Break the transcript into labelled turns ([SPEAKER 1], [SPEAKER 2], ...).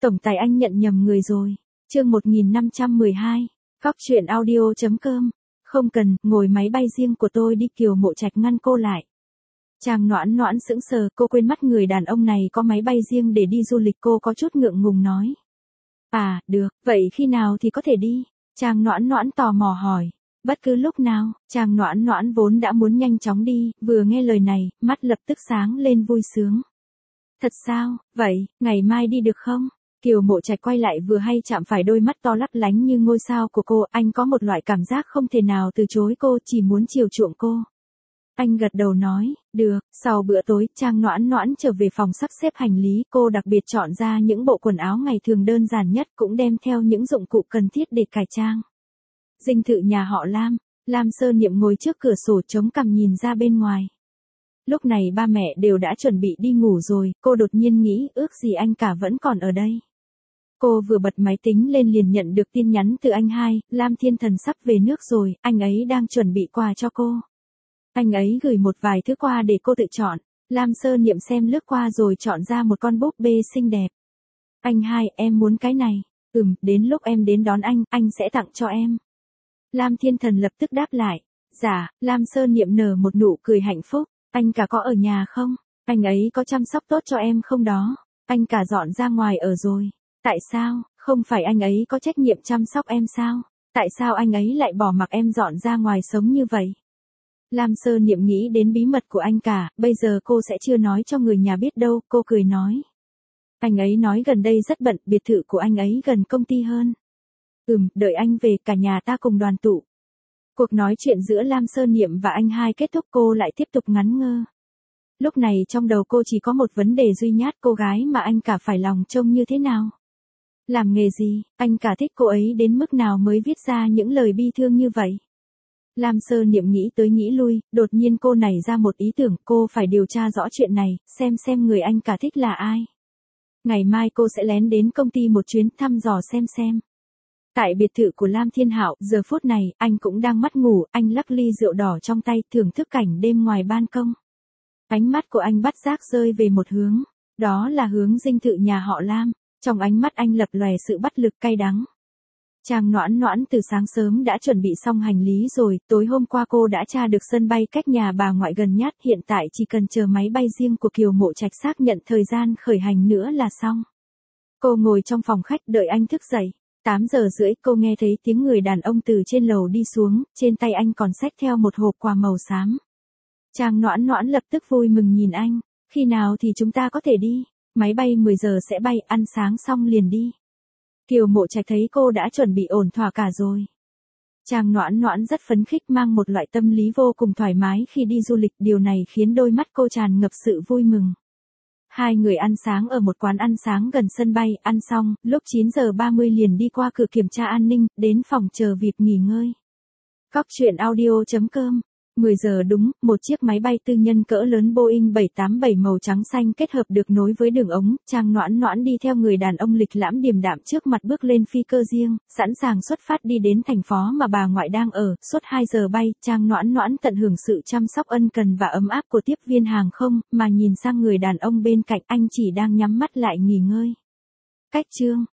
[SPEAKER 1] Tổng tài anh nhận nhầm người rồi. Chương 1512. Góc truyện audio.com. Không cần, ngồi máy bay riêng của tôi đi. Kiều Mộ Trạch ngăn cô lại. Trang Noãn Noãn sững sờ, cô quên mất người đàn ông này có máy bay riêng để đi du lịch, cô có chút ngượng ngùng nói. À, được, vậy khi nào thì có thể đi? Trang Noãn Noãn tò mò hỏi. Bất cứ lúc nào. Trang Noãn Noãn vốn đã muốn nhanh chóng đi, vừa nghe lời này, mắt lập tức sáng lên vui sướng. Thật sao, vậy, ngày mai đi được không? Kiều Mộ Trạch quay lại vừa hay chạm phải đôi mắt to lấp lánh như ngôi sao của cô, anh có một loại cảm giác không thể nào từ chối cô, chỉ muốn chiều chuộng cô. Anh gật đầu nói, được. Sau bữa tối, Trang Noãn Noãn trở về phòng sắp xếp hành lý, cô đặc biệt chọn ra những bộ quần áo ngày thường đơn giản nhất, cũng đem theo những dụng cụ cần thiết để cải trang. Dinh thự nhà họ Lam. Lam Sơ Niệm ngồi trước cửa sổ chống cằm nhìn ra bên ngoài. Lúc này ba mẹ đều đã chuẩn bị đi ngủ rồi, cô đột nhiên nghĩ ước gì anh cả vẫn còn ở đây. Cô vừa bật máy tính lên liền nhận được tin nhắn từ anh hai, Lam Thiên Thần sắp về nước rồi, anh ấy đang chuẩn bị quà cho cô. Anh ấy gửi một vài thứ quà để cô tự chọn. Lam Sơ Niệm xem lướt qua rồi chọn ra một con búp bê xinh đẹp. Anh hai, em muốn cái này. Đến lúc em đến đón anh sẽ tặng cho em. Lam Thiên Thần lập tức đáp lại. Dạ, Lam Sơ Niệm nở một nụ cười hạnh phúc. Anh cả có ở nhà không? Anh ấy có chăm sóc tốt cho em không đó? Anh cả dọn ra ngoài ở rồi. Tại sao? Không phải anh ấy có trách nhiệm chăm sóc em sao? Tại sao anh ấy lại bỏ mặc em dọn ra ngoài sống như vậy? Lam Sơ Niệm nghĩ đến bí mật của anh cả, bây giờ cô sẽ chưa nói cho người nhà biết đâu, cô cười nói. Anh ấy nói gần đây rất bận, biệt thự của anh ấy gần công ty hơn. Đợi anh về cả nhà ta cùng đoàn tụ. Cuộc nói chuyện giữa Lam Sơ Niệm và anh hai kết thúc, cô lại tiếp tục ngắn ngơ. Lúc này trong đầu cô chỉ có một vấn đề duy nhất, cô gái mà anh cả phải lòng trông như thế nào? Làm nghề gì? Anh cả thích cô ấy đến mức nào mới viết ra những lời bi thương như vậy? Lam Sơ Niệm nghĩ tới nghĩ lui, đột nhiên cô nảy ra một ý tưởng, cô phải điều tra rõ chuyện này, xem người anh cả thích là ai. Ngày mai cô sẽ lén đến công ty một chuyến thăm dò xem. Tại biệt thự của Lam Thiên Hạo, giờ phút này, anh cũng đang mắt ngủ, anh lắc ly rượu đỏ trong tay, thưởng thức cảnh đêm ngoài ban công. Ánh mắt của anh bắt giác rơi về một hướng, đó là hướng dinh thự nhà họ Lam, trong ánh mắt anh lập lòe sự bất lực cay đắng. Trang Noãn Noãn từ sáng sớm đã chuẩn bị xong hành lý rồi, tối hôm qua cô đã tra được sân bay cách nhà bà ngoại gần nhất, hiện tại chỉ cần chờ máy bay riêng của Kiều Mộ Trạch xác nhận thời gian khởi hành nữa là xong. Cô ngồi trong phòng khách đợi anh thức dậy. 8 giờ rưỡi cô nghe thấy tiếng người đàn ông từ trên lầu đi xuống, trên tay anh còn xách theo một hộp quà màu xám. Trang Noãn Noãn lập tức vui mừng nhìn anh, khi nào thì chúng ta có thể đi? Máy bay 10 giờ sẽ bay, ăn sáng xong liền đi. Kiều Mộ Trạch thấy cô đã chuẩn bị ổn thỏa cả rồi. Trang Noãn Noãn rất phấn khích, mang một loại tâm lý vô cùng thoải mái khi đi du lịch, điều này khiến đôi mắt cô tràn ngập sự vui mừng. Hai người ăn sáng ở một quán ăn sáng gần sân bay, ăn xong, lúc 9 giờ 30 liền đi qua cửa kiểm tra an ninh, đến phòng chờ việc nghỉ ngơi. Góc truyện audio.com. 10 giờ đúng, một chiếc máy bay tư nhân cỡ lớn Boeing 787 màu trắng xanh kết hợp được nối với đường ống, Trang Noãn Noãn đi theo người đàn ông lịch lãm điềm đạm trước mặt bước lên phi cơ riêng, sẵn sàng xuất phát đi đến thành phố mà bà ngoại đang ở, suốt 2 giờ bay, Trang Noãn Noãn tận hưởng sự chăm sóc ân cần và ấm áp của tiếp viên hàng không, mà nhìn sang người đàn ông bên cạnh, anh chỉ đang nhắm mắt lại nghỉ ngơi. Cách chương